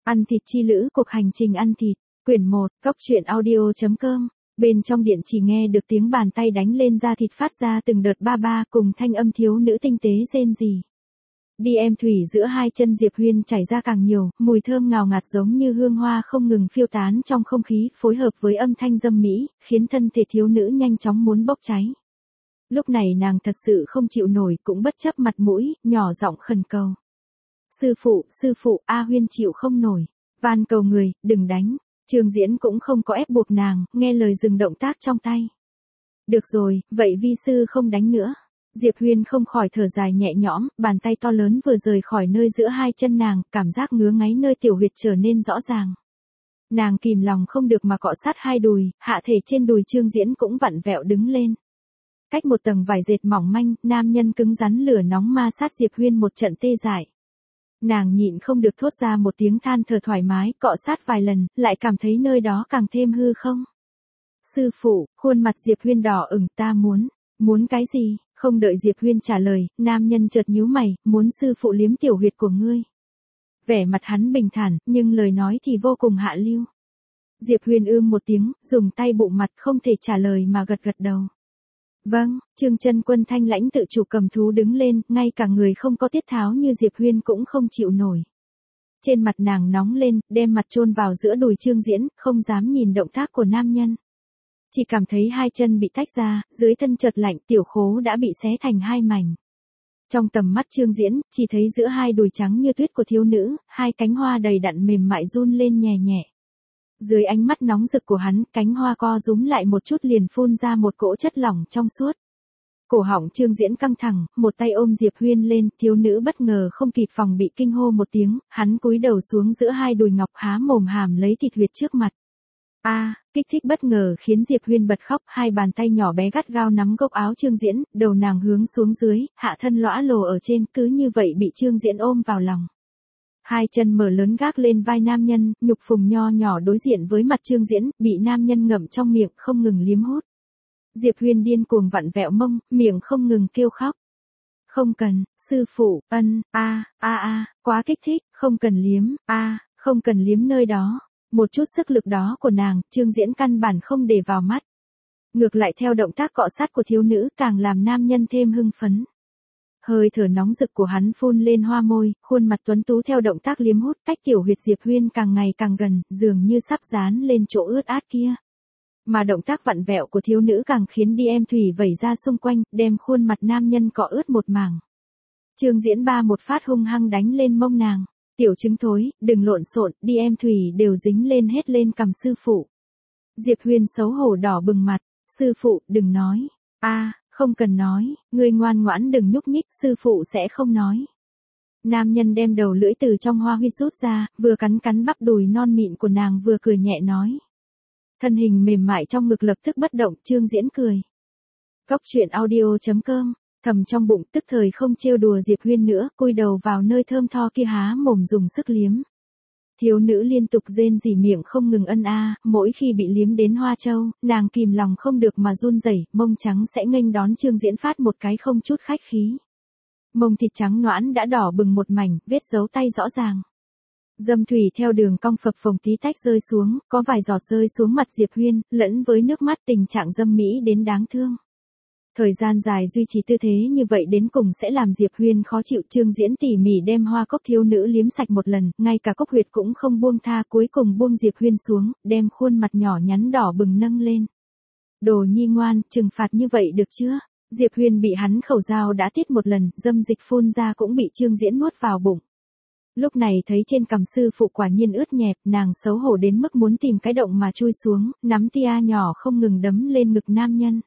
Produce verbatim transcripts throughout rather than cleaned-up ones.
Ăn thịt chi lữ, cuộc hành trình ăn thịt, quyển một, cốc truyện audio chấm com. Bên trong điện chỉ nghe được tiếng bàn tay đánh lên da thịt phát ra từng đợt ba ba cùng thanh âm thiếu nữ tinh tế rên rỉ. Đi em thủy giữa hai chân Diệp Huyên chảy ra càng nhiều, mùi thơm ngào ngạt giống như hương hoa không ngừng phiêu tán trong không khí, phối hợp với âm thanh dâm mỹ, khiến thân thể thiếu nữ nhanh chóng muốn bốc cháy. Lúc này nàng thật sự không chịu nổi, cũng bất chấp mặt mũi, nhỏ giọng khẩn cầu. Sư phụ, sư phụ, A Huyên chịu không nổi. Van cầu người, đừng đánh. Trương Diễn cũng không có ép buộc nàng, nghe lời dừng động tác trong tay. Được rồi, vậy vi sư không đánh nữa. Diệp Huyên không khỏi thở dài nhẹ nhõm, bàn tay to lớn vừa rời khỏi nơi giữa hai chân nàng, cảm giác ngứa ngáy nơi tiểu huyệt trở nên rõ ràng. Nàng kìm lòng không được mà cọ sát hai đùi, hạ thể trên đùi Trương Diễn cũng vặn vẹo đứng lên. Cách một tầng vải dệt mỏng manh, nam nhân cứng rắn lửa nóng ma sát Diệp Huyên một trận tê dại. Nàng nhịn không được thốt ra một tiếng than thở thoải mái, cọ sát vài lần, lại cảm thấy nơi đó càng thêm hư không. Sư phụ, khuôn mặt Diệp Huyên đỏ ửng, ta muốn, muốn cái gì? Không đợi Diệp Huyên trả lời, nam nhân chợt nhíu mày, muốn sư phụ liếm tiểu huyệt của ngươi. Vẻ mặt hắn bình thản, nhưng lời nói thì vô cùng hạ lưu. Diệp Huyên ưm một tiếng, dùng tay bụng mặt không thể trả lời mà gật gật đầu. Vâng, Trương Chân Quân thanh lãnh tự chủ cầm thú đứng lên, ngay cả người không có tiết tháo như Diệp Huyên cũng không chịu nổi. Trên mặt nàng nóng lên, đem mặt chôn vào giữa đùi Trương Diễn, không dám nhìn động tác của nam nhân. Chỉ cảm thấy hai chân bị tách ra, dưới thân chợt lạnh, tiểu khố đã bị xé thành hai mảnh. Trong tầm mắt Trương Diễn, chỉ thấy giữa hai đùi trắng như tuyết của thiếu nữ, hai cánh hoa đầy đặn mềm mại run lên nhẹ nhẹ. Dưới ánh mắt nóng rực của hắn, cánh hoa co rúm lại một chút liền phun ra một cỗ chất lỏng trong suốt. Cổ họng Trương Diễn căng thẳng, một tay ôm Diệp Huyên lên, thiếu nữ bất ngờ không kịp phòng bị kinh hô một tiếng, hắn cúi đầu xuống giữa hai đùi ngọc há mồm hàm lấy thịt huyệt trước mặt. A, à, kích thích bất ngờ khiến Diệp Huyên bật khóc, hai bàn tay nhỏ bé gắt gao nắm gốc áo Trương Diễn, đầu nàng hướng xuống dưới, hạ thân lõa lồ ở trên, cứ như vậy bị Trương Diễn ôm vào lòng. Hai chân mở lớn gác lên vai nam nhân, nhục phùng nho nhỏ đối diện với mặt Trương Diễn, bị nam nhân ngậm trong miệng, không ngừng liếm hút. Diệp Huyên điên cuồng vặn vẹo mông, miệng không ngừng kêu khóc. Không cần, sư phụ, ân, a, a a, quá kích thích, không cần liếm, a, không cần liếm nơi đó. Một chút sức lực đó của nàng, Trương Diễn căn bản không để vào mắt. Ngược lại theo động tác cọ sát của thiếu nữ càng làm nam nhân thêm hưng phấn. Hơi thở nóng rực của hắn phun lên hoa môi, khuôn mặt tuấn tú theo động tác liếm hút, cách tiểu huyệt Diệp Huyên càng ngày càng gần, dường như sắp dán lên chỗ ướt át kia. Mà động tác vặn vẹo của thiếu nữ càng khiến đi em thủy vẩy ra xung quanh, đem khuôn mặt nam nhân cọ ướt một mảng. Trương Diễn ba một phát hung hăng đánh lên mông nàng. Tiểu trứng thối, đừng lộn xộn, đi em thủy đều dính lên hết lên cằm sư phụ. Diệp Huyên xấu hổ đỏ bừng mặt, sư phụ, đừng nói. A, à, không cần nói, ngươi ngoan ngoãn đừng nhúc nhích, sư phụ sẽ không nói. Nam nhân đem đầu lưỡi từ trong hoa huyết rút ra, vừa cắn cắn bắp đùi non mịn của nàng vừa cười nhẹ nói. Thân hình mềm mại trong ngực lập tức bất động, Trương Diễn cười. Cốc truyện audio chấm com. Thầm trong bụng tức thời không trêu đùa Diệp Huyên nữa, cúi đầu vào nơi thơm tho kia há mồm dùng sức liếm. Thiếu nữ liên tục rên rỉ miệng không ngừng ân a, mỗi khi bị liếm đến hoa châu, nàng kìm lòng không được mà run rẩy, mông trắng sẽ nghênh đón Trương Diễn phát một cái không chút khách khí. Mông thịt trắng nõn đã đỏ bừng một mảnh, vết dấu tay rõ ràng. Dâm thủy theo đường cong phập phồng tí tách rơi xuống, có vài giọt rơi xuống mặt Diệp Huyên, lẫn với nước mắt, tình trạng dâm mỹ đến đáng thương. Thời gian dài duy trì tư thế như vậy đến cùng sẽ làm Diệp Huyên khó chịu. Trương Diễn tỉ mỉ đem hoa cốc thiếu nữ liếm sạch một lần, ngay cả cốc huyệt cũng không buông tha, cuối cùng buông Diệp Huyên xuống, đem khuôn mặt nhỏ nhắn đỏ bừng nâng lên. Đồ nhi ngoan, trừng phạt như vậy được chưa? Diệp Huyên bị hắn khẩu dao đã tiết một lần, dâm dịch phun ra cũng bị Trương Diễn nuốt vào bụng. Lúc này thấy trên cằm sư phụ quả nhiên ướt nhẹp, nàng xấu hổ đến mức muốn tìm cái động mà chui xuống, nắm tia nhỏ không ngừng đấm lên ngực nam nhân.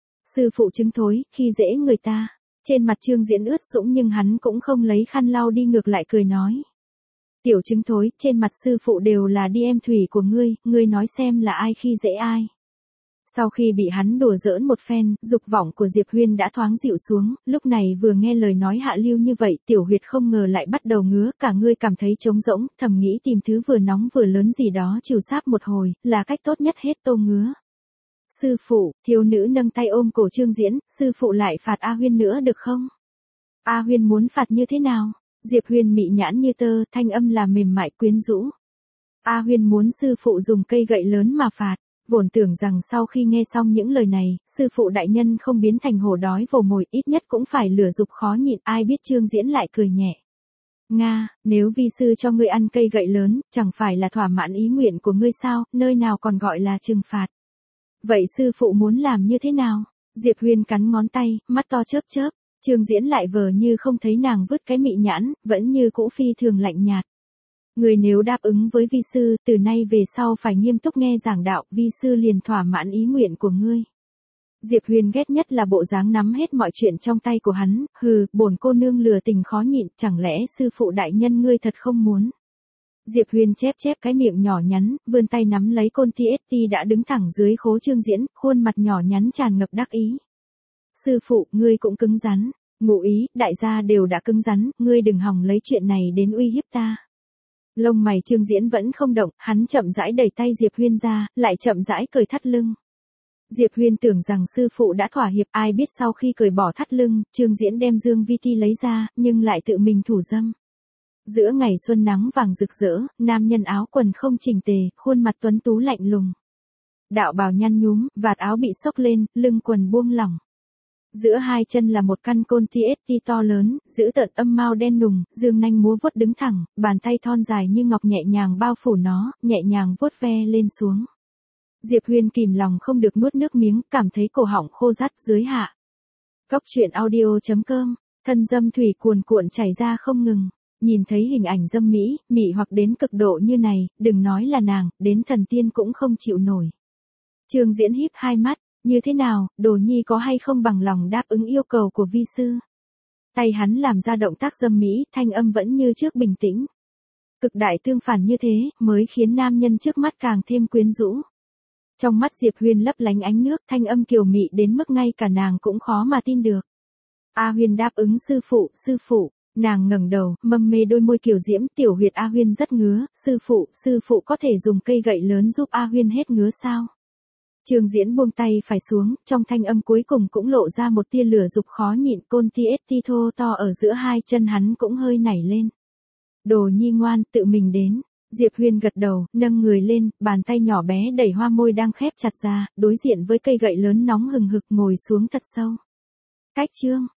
Sư phụ trứng thối, khi dễ người ta. Trên mặt Trương Diễn ướt sũng nhưng hắn cũng không lấy khăn lau đi, ngược lại cười nói. Tiểu trứng thối, trên mặt sư phụ đều là đi em thủy của ngươi, ngươi nói xem là ai khi dễ ai. Sau khi bị hắn đùa giỡn một phen, dục vọng của Diệp Huyên đã thoáng dịu xuống, lúc này vừa nghe lời nói hạ lưu như vậy, tiểu huyệt không ngờ lại bắt đầu ngứa, cả người cảm thấy trống rỗng, thầm nghĩ tìm thứ vừa nóng vừa lớn gì đó chịu sáp một hồi, là cách tốt nhất hết tô ngứa. Sư phụ, thiếu nữ nâng tay ôm cổ Trương Diễn, sư phụ lại phạt A Huyên nữa được không? A Huyên muốn phạt như thế nào? Diệp Huyên mị nhãn như tơ, thanh âm là mềm mại quyến rũ. A Huyên muốn sư phụ dùng cây gậy lớn mà phạt. Vốn tưởng rằng sau khi nghe xong những lời này, sư phụ đại nhân không biến thành hổ đói vồ mồi, ít nhất cũng phải lửa dục khó nhịn, ai biết Trương Diễn lại cười nhẹ. Nga, nếu vi sư cho ngươi ăn cây gậy lớn, chẳng phải là thỏa mãn ý nguyện của ngươi sao, nơi nào còn gọi là trừng phạt. Vậy sư phụ muốn làm như thế nào? Diệp Huyên cắn ngón tay, mắt to chớp chớp, Trương Diễn lại vờ như không thấy nàng vứt cái mị nhãn, vẫn như cũ phi thường lạnh nhạt. Người nếu đáp ứng với vi sư, từ nay về sau phải nghiêm túc nghe giảng đạo, vi sư liền thỏa mãn ý nguyện của ngươi. Diệp Huyền ghét nhất là bộ dáng nắm hết mọi chuyện trong tay của hắn, hừ, bổn cô nương lừa tình khó nhịn, chẳng lẽ sư phụ đại nhân ngươi thật không muốn. Diệp Huyền chép chép cái miệng nhỏ nhắn, vươn tay nắm lấy côn tê ét tê đã đứng thẳng dưới khố Trương Diễn, khuôn mặt nhỏ nhắn tràn ngập đắc ý. Sư phụ, ngươi cũng cứng rắn, ngụ ý, đại gia đều đã cứng rắn, ngươi đừng hòng lấy chuyện này đến uy hiếp ta. Lông mày Trương Diễn vẫn không động, hắn chậm rãi đẩy tay Diệp Huyên ra, lại chậm rãi cởi thắt lưng. Diệp Huyên tưởng rằng sư phụ đã thỏa hiệp, ai biết sau khi cởi bỏ thắt lưng, Trương Diễn đem dương vi ti lấy ra, nhưng lại tự mình thủ dâm. Giữa ngày xuân nắng vàng rực rỡ, nam nhân áo quần không chỉnh tề, khuôn mặt tuấn tú lạnh lùng. Đạo bào nhăn nhúm, vạt áo bị xốc lên, lưng quần buông lỏng. Giữa hai chân là một căn côn tê ét tê to lớn, giữ tợn âm mao đen nùng, dương nanh múa vuốt đứng thẳng, bàn tay thon dài như ngọc nhẹ nhàng bao phủ nó, nhẹ nhàng vuốt ve lên xuống. Diệp Huyên kìm lòng không được nuốt nước miếng, cảm thấy cổ họng khô rát dưới hạ. Cốc truyện audio chấm com, thân dâm thủy cuồn cuộn chảy ra không ngừng. Nhìn thấy hình ảnh dâm mỹ, mị hoặc đến cực độ như này, đừng nói là nàng, đến thần tiên cũng không chịu nổi. Trương Diễn híp hai mắt, như thế nào, Đồ Nhi có hay không bằng lòng đáp ứng yêu cầu của vi sư? Tay hắn làm ra động tác dâm mỹ, thanh âm vẫn như trước bình tĩnh. Cực đại tương phản như thế, mới khiến nam nhân trước mắt càng thêm quyến rũ. Trong mắt Diệp Huyên lấp lánh ánh nước, thanh âm kiều mị đến mức ngay cả nàng cũng khó mà tin được. A Huyên đáp ứng sư phụ, sư phụ. Nàng ngẩng đầu, mâm mê đôi môi kiều diễm, tiểu huyệt A Huyên rất ngứa, sư phụ, sư phụ có thể dùng cây gậy lớn giúp A Huyên hết ngứa sao? Trương Diễn buông tay phải xuống, trong thanh âm cuối cùng cũng lộ ra một tia lửa dục khó nhịn, côn tê ét tê thô to ở giữa hai chân hắn cũng hơi nảy lên. Đồ Nhi ngoan, tự mình đến. Diệp Huyên gật đầu, nâng người lên, bàn tay nhỏ bé đẩy hoa môi đang khép chặt ra, đối diện với cây gậy lớn nóng hừng hực ngồi xuống thật sâu. Cách chương